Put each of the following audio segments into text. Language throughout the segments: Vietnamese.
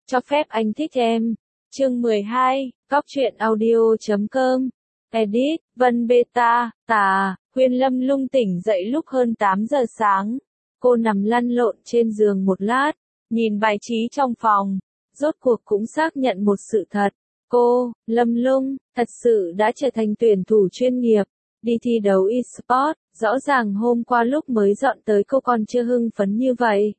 Cho phép anh thích em. Chương 12, Cóc truyện audio.com. Edit, Vân Beta, tà, Huyên Lâm lung tỉnh dậy lúc hơn 8 giờ sáng. Cô nằm lăn lộn trên giường một lát, nhìn bài trí trong phòng. Rốt cuộc cũng xác nhận một sự thật. Cô, Lâm Lung, thật sự đã trở thành tuyển thủ chuyên nghiệp. Đi thi đấu eSports, rõ ràng hôm qua lúc mới dọn tới cô còn chưa hưng phấn như vậy.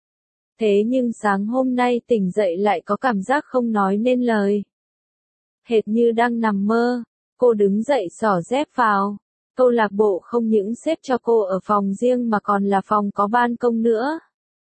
Thế nhưng sáng hôm nay tỉnh dậy lại có cảm giác không nói nên lời. Hệt như đang nằm mơ, cô đứng dậy xỏ dép vào. Câu lạc bộ không những xếp cho cô ở phòng riêng mà còn là phòng có ban công nữa.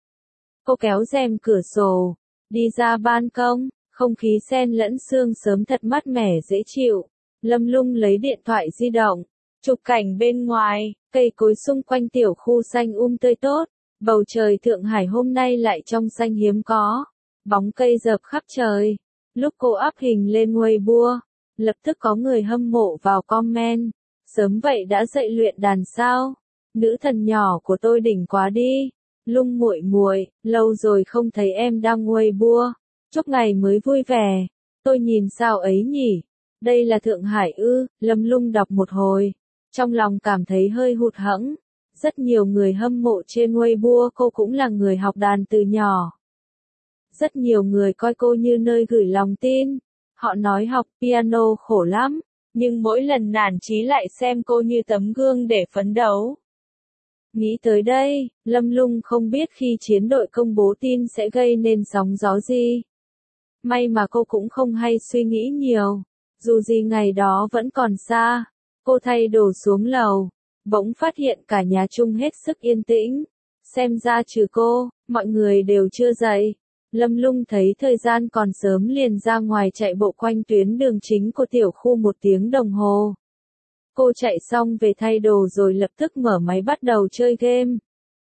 Cô kéo rèm cửa sổ, đi ra ban công, không khí xen lẫn sương sớm thật mát mẻ dễ chịu. Lâm Lung lấy điện thoại di động, chụp cảnh bên ngoài, cây cối xung quanh tiểu khu xanh tươi tốt. Bầu trời Thượng Hải hôm nay lại trong xanh hiếm có, bóng cây rợp khắp trời. Lúc cô up hình lên Weibo, lập tức có người hâm mộ vào comment. Sớm vậy đã dậy luyện đàn sao? Nữ thần nhỏ của tôi đỉnh quá đi. Lung muội muội, lâu rồi không thấy em đăng Weibo. Chúc ngày mới vui vẻ. Tôi nhìn sao ấy nhỉ? Đây là Thượng Hải ư? Lâm Lung đọc một hồi, trong lòng cảm thấy hơi hụt hẫng. Rất nhiều người hâm mộ trên Weibo cô cũng là người học đàn từ nhỏ. Rất nhiều người coi cô như nơi gửi lòng tin. Họ nói học piano khổ lắm, nhưng mỗi lần nản chí lại xem cô như tấm gương để phấn đấu. Nghĩ tới đây, Lâm Lung không biết khi chiến đội công bố tin sẽ gây nên sóng gió gì. May mà cô cũng không hay suy nghĩ nhiều. Dù gì ngày đó vẫn còn xa. Cô thay đồ xuống lầu, bỗng phát hiện cả nhà chung hết sức yên tĩnh. Xem ra trừ cô, mọi người đều chưa dậy. Lâm Lung thấy thời gian còn sớm liền ra ngoài chạy bộ quanh tuyến đường chính của tiểu khu 1 tiếng đồng hồ. Cô chạy xong về thay đồ rồi lập tức mở máy bắt đầu chơi game.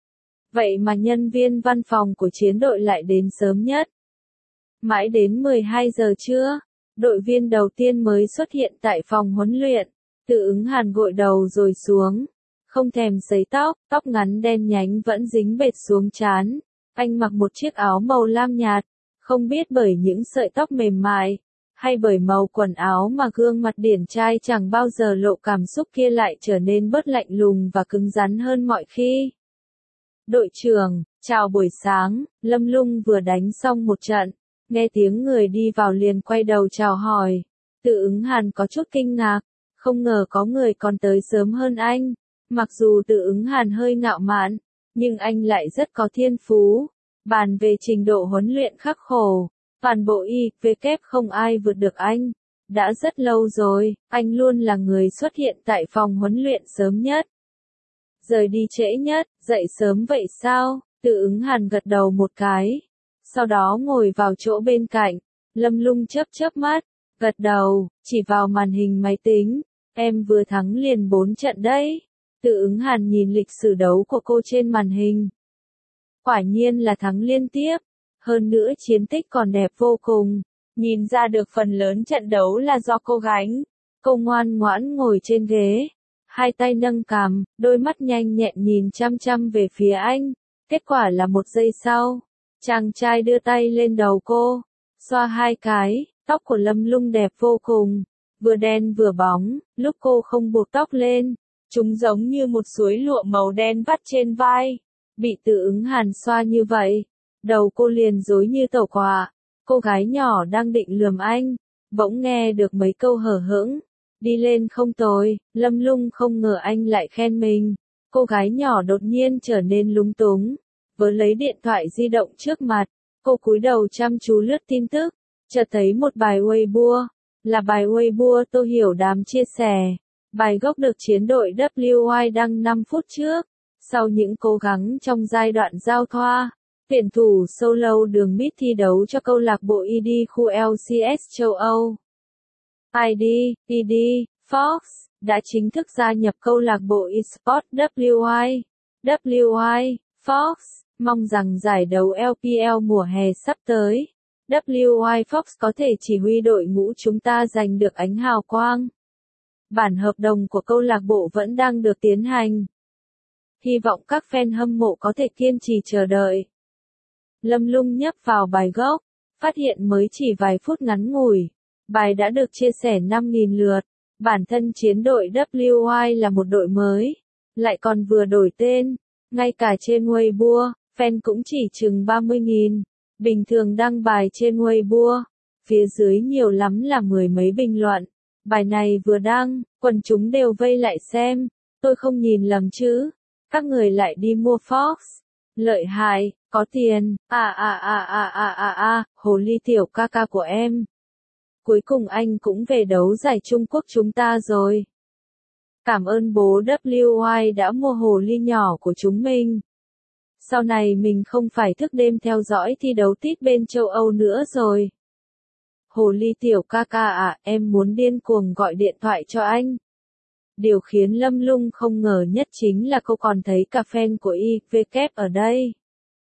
Vậy mà nhân viên văn phòng của chiến đội lại đến sớm nhất. Mãi đến 12 giờ trưa, đội viên đầu tiên mới xuất hiện tại phòng huấn luyện. Tự ứng Hàn gội đầu rồi xuống. Không thèm sấy tóc, tóc ngắn đen nhánh vẫn dính bệt xuống trán. Anh mặc một chiếc áo màu lam nhạt. Không biết bởi những sợi tóc mềm mại, hay bởi màu quần áo mà gương mặt điển trai chẳng bao giờ lộ cảm xúc kia lại trở nên bớt lạnh lùng và cứng rắn hơn mọi khi. Đội trưởng, chào buổi sáng. Lâm Lung vừa đánh xong một trận, nghe tiếng người đi vào liền quay đầu chào hỏi. Tự ứng Hàn có chút kinh ngạc, không ngờ có người còn tới sớm hơn anh. Mặc dù tự ứng Hàn hơi ngạo mạn, nhưng anh lại rất có thiên phú. Bàn về trình độ huấn luyện khắc khổ, toàn bộ IVK không ai vượt được anh. Đã rất lâu rồi, anh luôn là người xuất hiện tại phòng huấn luyện sớm nhất. Rời đi trễ nhất, dậy sớm vậy sao? Tự ứng Hàn gật đầu một cái. Sau đó ngồi vào chỗ bên cạnh. Lâm Lung chớp mắt, gật đầu, chỉ vào màn hình máy tính. Em vừa thắng liền 4 trận đấy. Tự ứng Hàn nhìn lịch sử đấu của cô trên màn hình. Quả nhiên là thắng liên tiếp. Hơn nữa chiến tích còn đẹp vô cùng. Nhìn ra được phần lớn trận đấu là do cô gánh. Cô ngoan ngoãn ngồi trên ghế. Hai tay nâng cằm, đôi mắt nhanh nhẹn nhìn chăm chăm về phía anh. Kết quả là 1 giây sau. Chàng trai đưa tay lên đầu cô. Xoa 2 cái, tóc của Lâm Lung đẹp vô cùng. Vừa đen vừa bóng, lúc cô không buộc tóc lên. Chúng giống như một suối lụa màu đen vắt trên vai. Bị tự ứng Hàn xoa như vậy, đầu cô liền rối như tẩu quả. Cô gái nhỏ đang định lườm anh, bỗng nghe được mấy câu hở hững. Đi lên không tồi. Lâm Lung không ngờ anh lại khen mình. Cô gái nhỏ đột nhiên trở nên lúng túng. Vớ lấy điện thoại di động trước mặt, cô cúi đầu chăm chú lướt tin tức, chợt thấy một bài Weibo. Là bài Weibo Tô Hiểu Đàm chia sẻ. Bài gốc được chiến đội WY đăng 5 phút trước. Sau những cố gắng trong giai đoạn giao thoa, tuyển thủ solo đường mid thi đấu cho câu lạc bộ ID khu LCS châu Âu. ID, Fox, đã chính thức gia nhập câu lạc bộ eSports WY. WY, Fox, mong rằng giải đấu LPL mùa hè sắp tới, WY Fox có thể chỉ huy đội ngũ chúng ta giành được ánh hào quang. Bản hợp đồng của câu lạc bộ vẫn đang được tiến hành. Hy vọng các fan hâm mộ có thể kiên trì chờ đợi. Lâm Lung nhấp vào bài gốc. Phát hiện mới chỉ vài phút ngắn ngủi, bài đã được chia sẻ 5.000 lượt. Bản thân chiến đội WY là một đội mới, lại còn vừa đổi tên, ngay cả trên Weibo, fan cũng chỉ chừng 30.000. Bình thường đăng bài trên Weibo, phía dưới nhiều lắm là mười mấy bình luận. Bài này vừa đăng, quần chúng đều vây lại xem, tôi không nhìn lầm chứ, các người lại đi mua Fox. Lợi hại, có tiền, hồ ly tiểu ca ca của em. Cuối cùng anh cũng về đấu giải Trung Quốc chúng ta rồi. Cảm ơn bố WY đã mua hồ ly nhỏ của chúng mình. Sau này mình không phải thức đêm theo dõi thi đấu tít bên châu Âu nữa rồi. Hồ ly tiểu ca ca à, em muốn điên cuồng gọi điện thoại cho anh. Điều khiến Lâm Lung không ngờ nhất chính là cô còn thấy cả fan của IVK ở đây.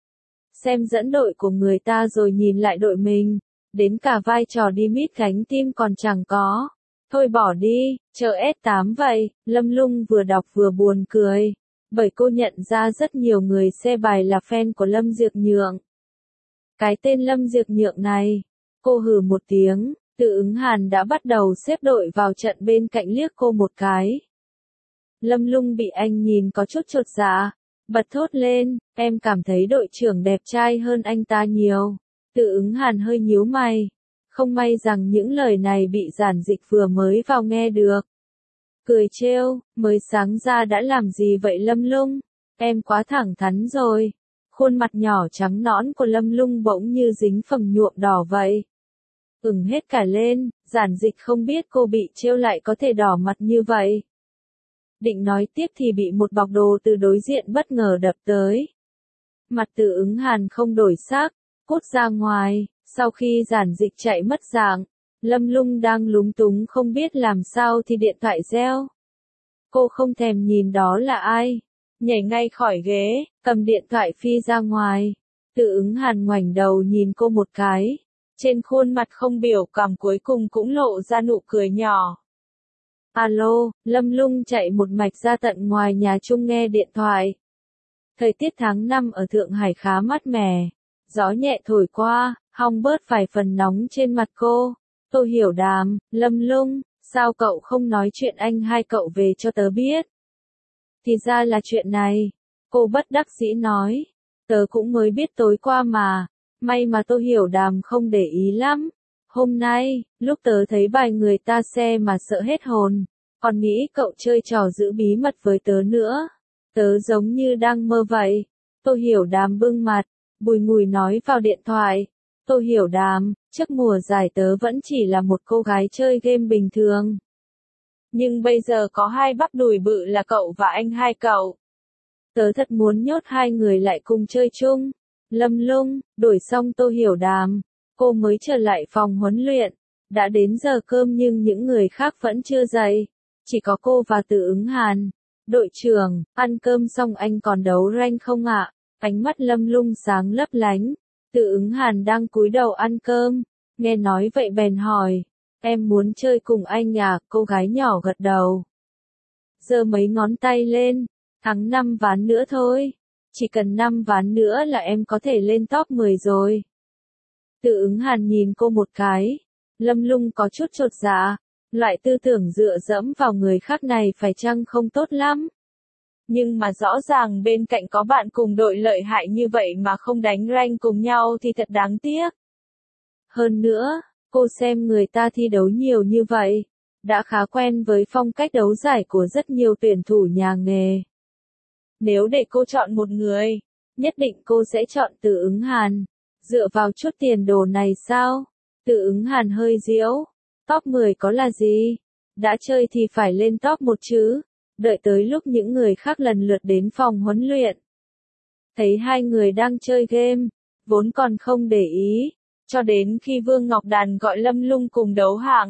Xem dẫn đội của người ta rồi nhìn lại đội mình, đến cả vai trò đi mít gánh tim còn chẳng có. Thôi bỏ đi, chờ S8 vậy, Lâm Lung vừa đọc vừa buồn cười. Bởi cô nhận ra rất nhiều người xe bài là fan của Lâm Diệc Nhượng. Cái tên Lâm Diệc Nhượng này, cô hừ một tiếng, Từ Ứng Hàn đã bắt đầu xếp đội vào trận bên cạnh liếc cô một cái. Lâm Lung bị anh nhìn có chút chột dạ, bật thốt lên, em cảm thấy đội trưởng đẹp trai hơn anh ta nhiều. Từ Ứng Hàn hơi nhíu mày, không may rằng những lời này bị Giản Dịch vừa mới vào nghe được. Cười trêu, mới sáng ra đã làm gì vậy Lâm Lung? Em quá thẳng thắn rồi. Khuôn mặt nhỏ trắng nõn của Lâm Lung bỗng như dính phẩm nhuộm đỏ vậy. Ửng hết cả lên, Giản Dịch không biết cô bị trêu lại có thể đỏ mặt như vậy. Định nói tiếp thì bị một bọc đồ từ đối diện bất ngờ đập tới. Mặt Từ Ứng Hàn không đổi sắc, cút ra ngoài. Sau khi Giản Dịch chạy mất dạng, Lâm Lung đang lúng túng không biết làm sao thì điện thoại reo. Cô không thèm nhìn đó là ai, nhảy ngay khỏi ghế, cầm điện thoại phi ra ngoài. Từ Ứng Hàn ngoảnh đầu nhìn cô một cái, trên khuôn mặt không biểu cảm cuối cùng cũng lộ ra nụ cười nhỏ. Alo, Lâm Lung chạy một mạch ra tận ngoài nhà Trung nghe điện thoại. Thời tiết tháng 5 ở Thượng Hải khá mát mẻ, gió nhẹ thổi qua, hong bớt vài phần nóng trên mặt cô. Tôi hiểu Đàm, Lâm Lung, sao cậu không nói chuyện anh hai cậu về cho tớ biết? Thì ra là chuyện này, cô bất đắc dĩ nói, tớ cũng mới biết tối qua mà, may mà tôi hiểu Đàm không để ý lắm. Hôm nay, lúc tớ thấy bài người ta xe mà sợ hết hồn, còn nghĩ cậu chơi trò giữ bí mật với tớ nữa. Tớ giống như đang mơ vậy. Tôi hiểu Đàm bưng mặt, bùi ngùi nói vào điện thoại. Tôi hiểu Đàm, trước mùa giải tớ vẫn chỉ là một cô gái chơi game bình thường. Nhưng bây giờ có hai bắp đùi bự là cậu và anh hai cậu. Tớ thật muốn nhốt hai người lại cùng chơi chung. Lâm Lung, đổi xong Tôi hiểu Đàm, cô mới trở lại phòng huấn luyện. Đã đến giờ cơm nhưng những người khác vẫn chưa dậy. Chỉ có cô và Từ Ứng Hàn. Đội trưởng, ăn cơm xong anh còn đấu rank không ạ? Ánh mắt Lâm Lung sáng lấp lánh. Từ Ứng Hàn đang cúi đầu ăn cơm, nghe nói vậy bèn hỏi, em muốn chơi cùng anh à? Cô gái nhỏ gật đầu, giơ mấy ngón tay lên, thắng 5 ván nữa thôi, chỉ cần 5 ván nữa là em có thể lên top 10 rồi. Từ Ứng Hàn nhìn cô một cái, Lâm Lung có chút chột dạ, loại tư tưởng dựa dẫm vào người khác này phải chăng không tốt lắm. Nhưng mà rõ ràng bên cạnh có bạn cùng đội lợi hại như vậy mà không đánh rank cùng nhau thì thật đáng tiếc. Hơn nữa, cô xem người ta thi đấu nhiều như vậy, đã khá quen với phong cách đấu giải của rất nhiều tuyển thủ nhà nghề. Nếu để cô chọn một người, nhất định cô sẽ chọn Từ Ứng Hàn. Dựa vào chút tiền đồ này sao? Từ Ứng Hàn hơi giễu. Top 10 có là gì? Đã chơi thì phải lên top 1 chứ. Đợi tới lúc những người khác lần lượt đến phòng huấn luyện. Thấy hai người đang chơi game, vốn còn không để ý, cho đến khi Vương Ngọc Đàn gọi Lâm Lung cùng đấu hạng.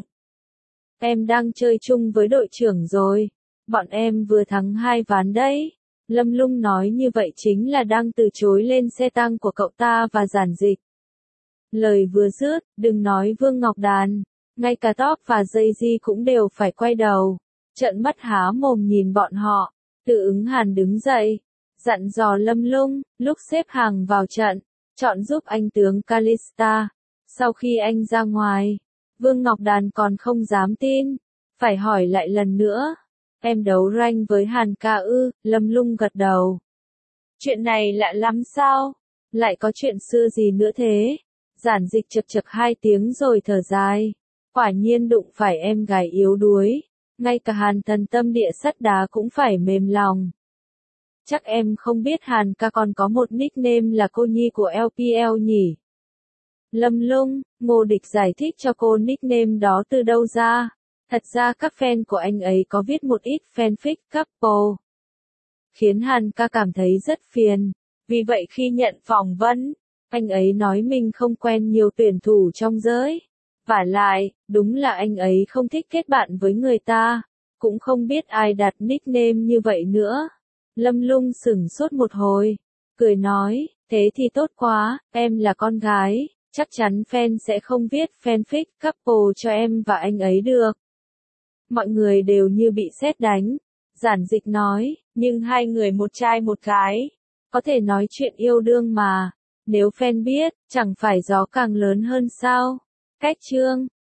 Em đang chơi chung với đội trưởng rồi, bọn em vừa thắng 2 ván đấy. Lâm Lung nói như vậy chính là đang từ chối lên xe tăng của cậu ta và Giản Dịch. Lời vừa dứt, đừng nói Vương Ngọc Đàn, ngay cả Top và Jay-Z cũng đều phải quay đầu. Trợn mắt há mồm nhìn bọn họ. Từ Ứng Hàn đứng dậy, dặn dò Lâm Lung, lúc xếp hàng vào trận, chọn giúp anh tướng Kalista. Sau khi anh ra ngoài, Vương Ngọc Đàn còn không dám tin, phải hỏi lại lần nữa. Em đấu rank với Hàn ca ư? Lâm Lung gật đầu. Chuyện này lạ lắm sao? Lại có chuyện xưa gì nữa thế? Giản Dịch chực chực 2 tiếng rồi thở dài. Quả nhiên đụng phải em gái yếu đuối. Ngay cả Hàn Thần Tâm Địa Sắt Đá cũng phải mềm lòng. Chắc em không biết Hàn ca còn có một nickname là cô nhi của LPL nhỉ? Lâm Lung, Ngô Địch giải thích cho cô nickname đó từ đâu ra. Thật ra các fan của anh ấy có viết một ít fanfic couple, khiến Hàn ca cảm thấy rất phiền. Vì vậy khi nhận phỏng vấn, anh ấy nói mình không quen nhiều tuyển thủ trong giới. Vả lại, đúng là anh ấy không thích kết bạn với người ta, cũng không biết ai đặt nickname như vậy nữa. Lâm Lung sửng sốt một hồi, cười nói, thế thì tốt quá, em là con gái, chắc chắn fan sẽ không viết fanfic couple cho em và anh ấy được. Mọi người đều như bị sét đánh. Giản Dịch nói, nhưng 2 người một trai một gái, có thể nói chuyện yêu đương mà. Nếu fan biết, chẳng phải gió càng lớn hơn sao? Cách chương